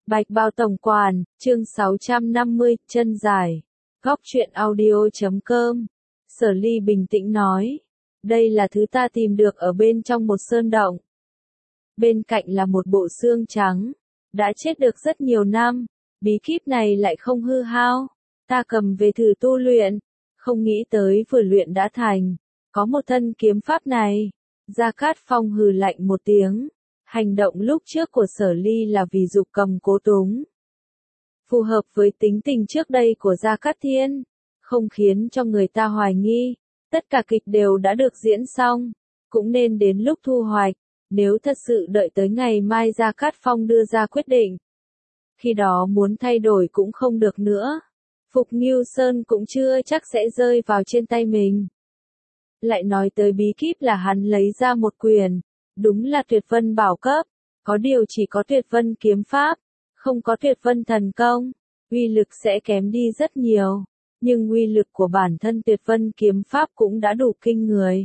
Bạch Bao Tổng Quản, chương 650, chân dài. Góc truyện audio.com. Sở Ly bình tĩnh nói. Đây là thứ ta tìm được ở bên trong một sơn động. Bên cạnh là một bộ xương trắng. Đã chết được rất nhiều năm. Bí kíp này lại không hư hao. Ta cầm về thử tu luyện. Không nghĩ tới vừa luyện đã thành. Có một thân kiếm pháp này. Gia Cát Phong hừ lạnh một tiếng. Hành động lúc trước của Sở Ly là vì dục cầm cố túng. Phù hợp với tính tình trước đây của Gia Cát Thiên. Không khiến cho người ta hoài nghi. Tất cả kịch đều đã được diễn xong. Cũng nên đến lúc thu hoạch. Nếu thật sự đợi tới ngày mai Gia Cát Phong đưa ra quyết định. Khi đó muốn thay đổi cũng không được nữa. Phục Ngưu Sơn cũng chưa chắc sẽ rơi vào trên tay mình. Lại nói tới bí kíp là hắn lấy ra một quyển. Đúng là tuyệt vân bảo cấp. Có điều chỉ có tuyệt vân kiếm pháp. Không có tuyệt vân thần công. Uy lực sẽ kém đi rất nhiều. Nhưng uy lực của bản thân tuyệt vân kiếm pháp cũng đã đủ kinh người.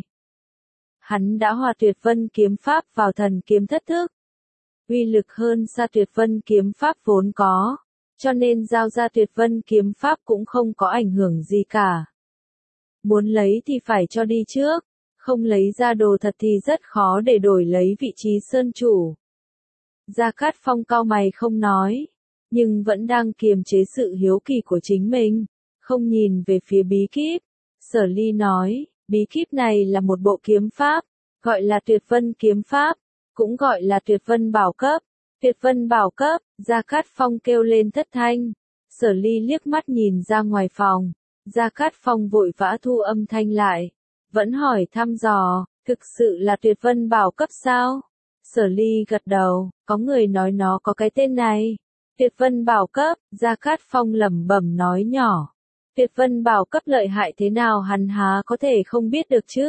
Hắn đã hòa tuyệt vân kiếm pháp vào thần kiếm thất thức. Uy lực hơn xa tuyệt vân kiếm pháp vốn có. Cho nên giao ra tuyệt vân kiếm pháp cũng không có ảnh hưởng gì cả. Muốn lấy thì phải cho đi trước. Không lấy ra đồ thật thì rất khó để đổi lấy vị trí sơn chủ. Gia Cát Phong cau mày không nói. Nhưng vẫn đang kiềm chế sự hiếu kỳ của chính mình. Không nhìn về phía bí kíp. Sở Ly nói, bí kíp này là một bộ kiếm pháp. Gọi là tuyệt vân kiếm pháp. Cũng gọi là tuyệt vân bảo cấp. Tuyệt vân bảo cấp, Gia Cát Phong kêu lên thất thanh. Sở Ly liếc mắt nhìn ra ngoài phòng. Gia Cát Phong vội vã thu âm thanh lại. Vẫn hỏi thăm dò, thực sự là tuyệt vân bảo cấp sao? Sở Ly gật đầu, có người nói nó có cái tên này. Tuyệt vân bảo cấp, Gia Cát Phong lẩm bẩm nói nhỏ. Tuyệt vân bảo cấp lợi hại thế nào hắn há có thể không biết được chứ?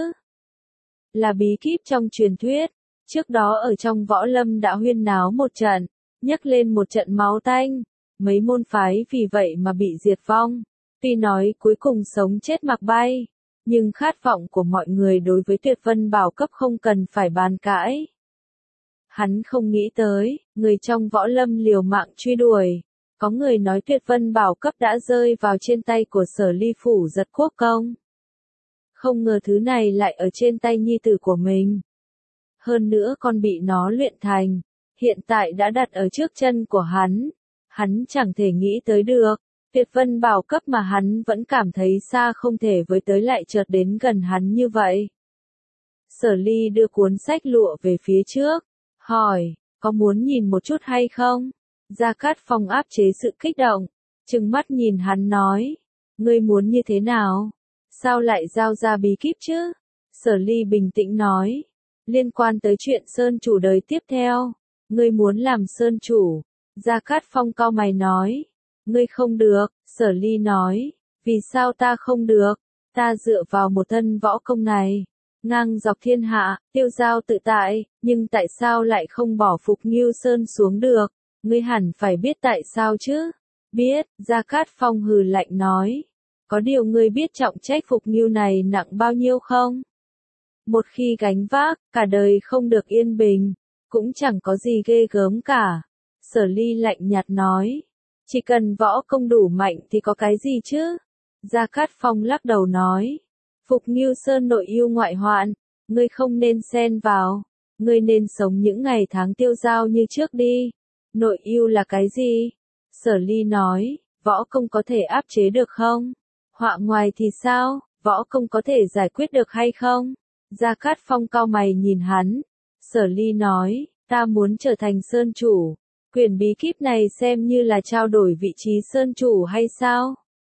Là bí kíp trong truyền thuyết. Trước đó ở trong võ lâm đã huyên náo một trận, nhấc lên một trận máu tanh. Mấy môn phái vì vậy mà bị diệt vong. Tuy nói cuối cùng sống chết mặc bay. Nhưng khát vọng của mọi người đối với tuyệt vân bảo cấp không cần phải bàn cãi. Hắn không nghĩ tới, người trong võ lâm liều mạng truy đuổi. Có người nói tuyệt vân bảo cấp đã rơi vào trên tay của Sở Ly phủ giật quốc công. Không ngờ thứ này lại ở trên tay nhi tử của mình. Hơn nữa còn bị nó luyện thành. Hiện tại đã đặt ở trước chân của hắn. Hắn chẳng thể nghĩ tới được. Tuyệt vân bảo cấp mà hắn vẫn cảm thấy xa không thể với tới lại chợt đến gần hắn như vậy. Sở Ly đưa cuốn sách lụa về phía trước. Hỏi, có muốn nhìn một chút hay không? Gia Cát Phong áp chế sự kích động. Trừng mắt nhìn hắn nói. Ngươi muốn như thế nào? Sao lại giao ra bí kíp chứ? Sở Ly bình tĩnh nói. Liên quan tới chuyện sơn chủ đời tiếp theo. Ngươi muốn làm sơn chủ. Gia Cát Phong cau mày nói. Ngươi không được, Sở Ly nói. Vì sao ta không được? Ta dựa vào một thân võ công này. Ngang dọc thiên hạ, tiêu giao tự tại. Nhưng tại sao lại không bỏ Phục Ngưu Sơn xuống được? Ngươi hẳn phải biết tại sao chứ? Biết, Gia Cát Phong hừ lạnh nói. Có điều ngươi biết trọng trách Phục Ngưu này nặng bao nhiêu không? Một khi gánh vác, cả đời không được yên bình. Cũng chẳng có gì ghê gớm cả. Sở Ly lạnh nhạt nói. Chỉ cần võ công đủ mạnh thì có cái gì chứ? Gia Cát Phong lắc đầu nói. Phục Ngưu Sơn nội ưu ngoại hoạn. Ngươi không nên xen vào. Ngươi nên sống những ngày tháng tiêu dao như trước đi. Nội ưu là cái gì? Sở Ly nói. Võ công có thể áp chế được không? Họa ngoài thì sao? Võ công có thể giải quyết được hay không? Gia Cát Phong cau mày nhìn hắn. Sở Ly nói. Ta muốn trở thành sơn chủ. Quyển bí kíp này xem như là trao đổi vị trí sơn chủ hay sao?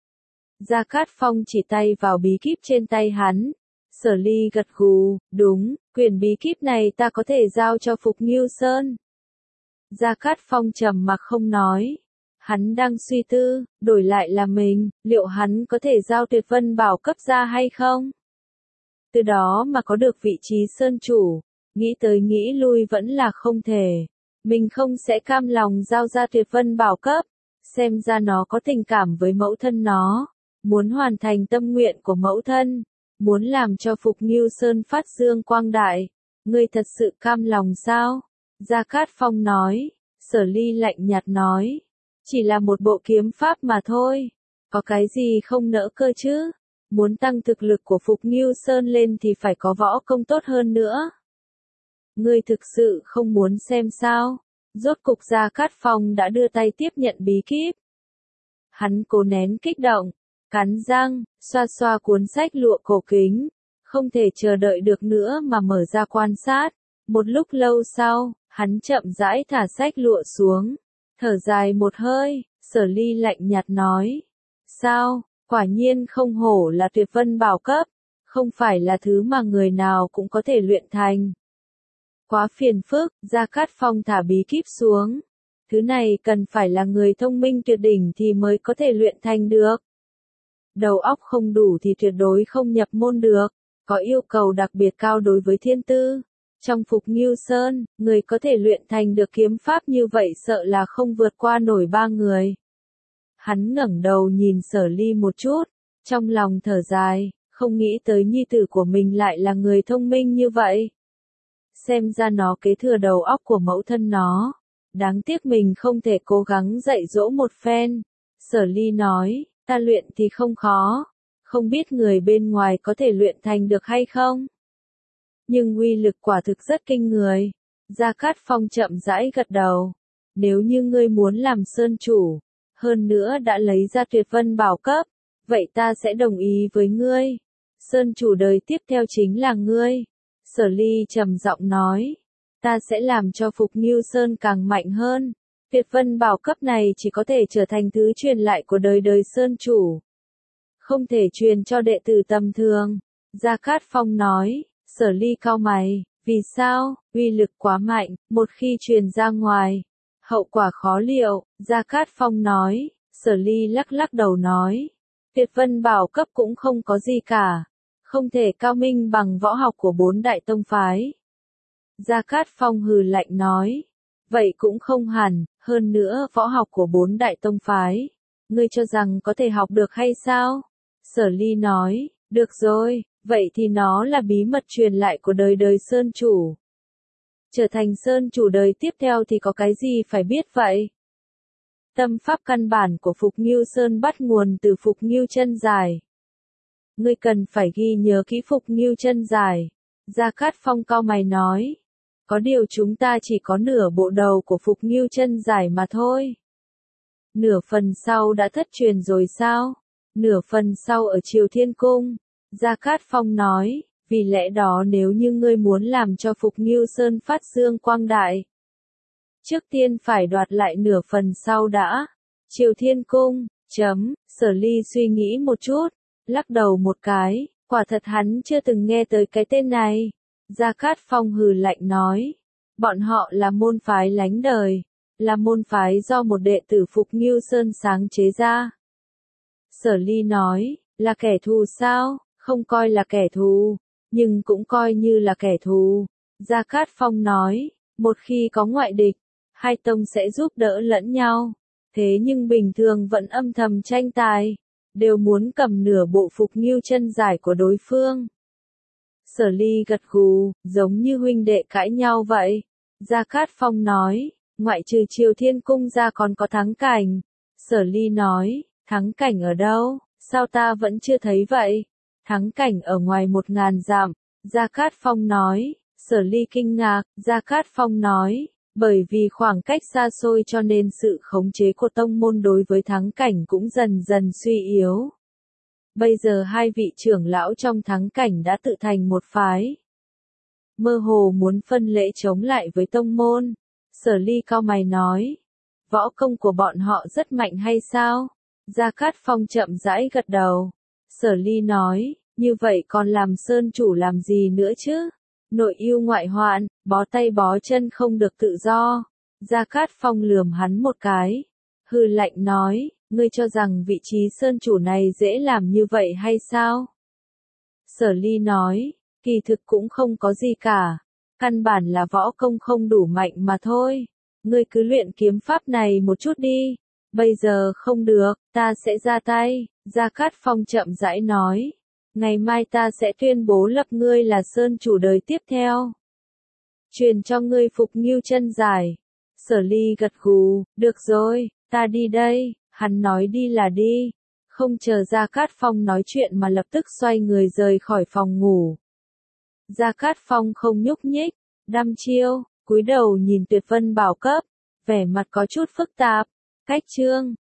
Gia Cát Phong chỉ tay vào bí kíp trên tay hắn. Sở Ly gật gù, đúng, quyển bí kíp này ta có thể giao cho Phục Ngưu Sơn. Gia Cát Phong trầm mặc không nói. Hắn đang suy tư, đổi lại là mình, liệu hắn có thể giao tuyệt vân bảo cấp ra hay không? Từ đó mà có được vị trí sơn chủ, nghĩ tới nghĩ lui vẫn là không thể. Mình không sẽ cam lòng giao ra tuyệt vân bảo cấp. Xem ra nó có tình cảm với mẫu thân nó. Muốn hoàn thành tâm nguyện của mẫu thân. Muốn làm cho Phục Ngưu Sơn phát dương quang đại. Ngươi thật sự cam lòng sao? Gia Cát Phong nói. Sở Ly lạnh nhạt nói. Chỉ là một bộ kiếm pháp mà thôi. Có cái gì không nỡ cơ chứ? Muốn tăng thực lực của Phục Ngưu Sơn lên thì phải có võ công tốt hơn nữa. Ngươi thực sự không muốn xem sao? Rốt cục Gia Cát Phong đã đưa tay tiếp nhận bí kíp. Hắn cố nén kích động, cắn răng, xoa xoa cuốn sách lụa cổ kính, không thể chờ đợi được nữa mà mở ra quan sát. Một lúc lâu sau, hắn chậm rãi thả sách lụa xuống, thở dài một hơi, Sở Ly lạnh nhạt nói. Sao, quả nhiên không hổ là tuyệt vân bảo cấp, không phải là thứ mà người nào cũng có thể luyện thành. Quá phiền phức, Gia Cát Phong thả bí kíp xuống. Thứ này cần phải là người thông minh tuyệt đỉnh thì mới có thể luyện thành được. Đầu óc không đủ thì tuyệt đối không nhập môn được, có yêu cầu đặc biệt cao đối với thiên tư. Trong Phục Ngưu Sơn, người có thể luyện thành được kiếm pháp như vậy sợ là không vượt qua nổi 3 người. Hắn ngẩng đầu nhìn Sở Ly một chút, trong lòng thở dài, không nghĩ tới nhi tử của mình lại là người thông minh như vậy. Xem ra nó kế thừa đầu óc của mẫu thân nó. Đáng tiếc mình không thể cố gắng dạy dỗ một phen. Sở Ly nói, ta luyện thì không khó, không biết người bên ngoài có thể luyện thành được hay không. Nhưng uy lực quả thực rất kinh người. Gia Cát Phong chậm rãi gật đầu. Nếu như ngươi muốn làm sơn chủ, hơn nữa đã lấy ra tuyệt vân bảo cấp, vậy ta sẽ đồng ý với ngươi. Sơn chủ đời tiếp theo chính là ngươi. Sở Ly trầm giọng nói. Ta sẽ làm cho Phục Ngưu Sơn càng mạnh hơn. Tuyệt vân bảo cấp này chỉ có thể trở thành thứ truyền lại của đời đời Sơn chủ. Không thể truyền cho đệ tử tầm thường. Gia Cát Phong nói. Sở Ly cau mày. Vì sao? Uy lực quá mạnh, một khi truyền ra ngoài, hậu quả khó liệu. Gia Cát Phong nói. Sở Ly lắc lắc đầu nói. Tuyệt vân bảo cấp cũng không có gì cả. Không thể cao minh bằng võ học của 4 đại tông phái. Gia Cát Phong hừ lạnh nói. Vậy cũng không hẳn, hơn nữa võ học của 4 đại tông phái. Ngươi cho rằng có thể học được hay sao? Sở Ly nói. Được rồi, vậy thì nó là bí mật truyền lại của đời đời Sơn chủ. Trở thành Sơn chủ đời tiếp theo thì có cái gì phải biết vậy? Tâm pháp căn bản của Phục Ngưu Sơn bắt nguồn từ Phục Ngưu chân dài. Ngươi cần phải ghi nhớ kỹ Phục Ngưu chân dài. Gia Cát Phong cau mày nói. Có điều chúng ta chỉ có nửa bộ đầu của Phục Ngưu chân dài mà thôi. Nửa phần sau đã thất truyền rồi sao? Nửa phần sau ở Triều Thiên Cung. Gia Cát Phong nói. Vì lẽ đó nếu như ngươi muốn làm cho Phục Ngưu Sơn phát dương quang đại, trước tiên phải đoạt lại nửa phần sau đã. Triều Thiên Cung, Sở Ly suy nghĩ một chút, lắc đầu một cái, quả thật hắn chưa từng nghe tới cái tên này. Gia Cát Phong hừ lạnh nói, bọn họ là môn phái lánh đời, là môn phái do một đệ tử Phục Ngưu Sơn sáng chế ra. Sở Ly nói, là kẻ thù sao? Không coi là kẻ thù, nhưng cũng coi như là kẻ thù. Gia Cát Phong nói, một khi có ngoại địch, hai tông sẽ giúp đỡ lẫn nhau. Thế nhưng bình thường vẫn âm thầm tranh tài, đều muốn cầm nửa bộ Phục Ngưu chân dài của đối phương. Sở Ly gật gù, giống như huynh đệ cãi nhau vậy. Gia Cát Phong nói, ngoại trừ Triều Thiên Cung ra còn có Thắng Cảnh. Sở Ly nói, Thắng Cảnh ở đâu? Sao ta vẫn chưa thấy vậy? Thắng Cảnh ở ngoài 1000 dặm. Gia Cát Phong nói. Sở Ly kinh ngạc. Gia Cát Phong nói, bởi vì khoảng cách xa xôi cho nên sự khống chế của tông môn đối với Thắng Cảnh cũng dần dần suy yếu. Bây giờ hai vị trưởng lão trong Thắng Cảnh đã tự thành một phái, mơ hồ muốn phân lễ chống lại với tông môn. Sở Ly cau mày nói, võ công của bọn họ rất mạnh hay sao? Gia Cát Phong chậm rãi gật đầu. Sở Ly nói, như vậy còn làm sơn chủ làm gì nữa chứ? Nội yêu ngoại hoạn, bó tay bó chân không được tự do. Gia Cát Phong lườm hắn một cái, hừ lạnh nói, ngươi cho rằng vị trí sơn chủ này dễ làm như vậy hay sao? Sở Ly nói, kỳ thực cũng không có gì cả, căn bản là võ công không đủ mạnh mà thôi. Ngươi cứ luyện kiếm pháp này một chút đi. Bây giờ không được, ta sẽ ra tay. Gia Cát Phong chậm rãi nói, ngày mai ta sẽ tuyên bố lập ngươi là sơn chủ đời tiếp theo. Truyền cho ngươi Phục Ngưu chân dài. Sở Ly gật gù, được rồi, ta đi đây, hắn nói đi là đi. Không chờ Gia Cát Phong nói chuyện mà lập tức xoay người rời khỏi phòng ngủ. Gia Cát Phong không nhúc nhích, đăm chiêu, cúi đầu nhìn Tuyệt Vân Bảo cấp, vẻ mặt có chút phức tạp. Cách chương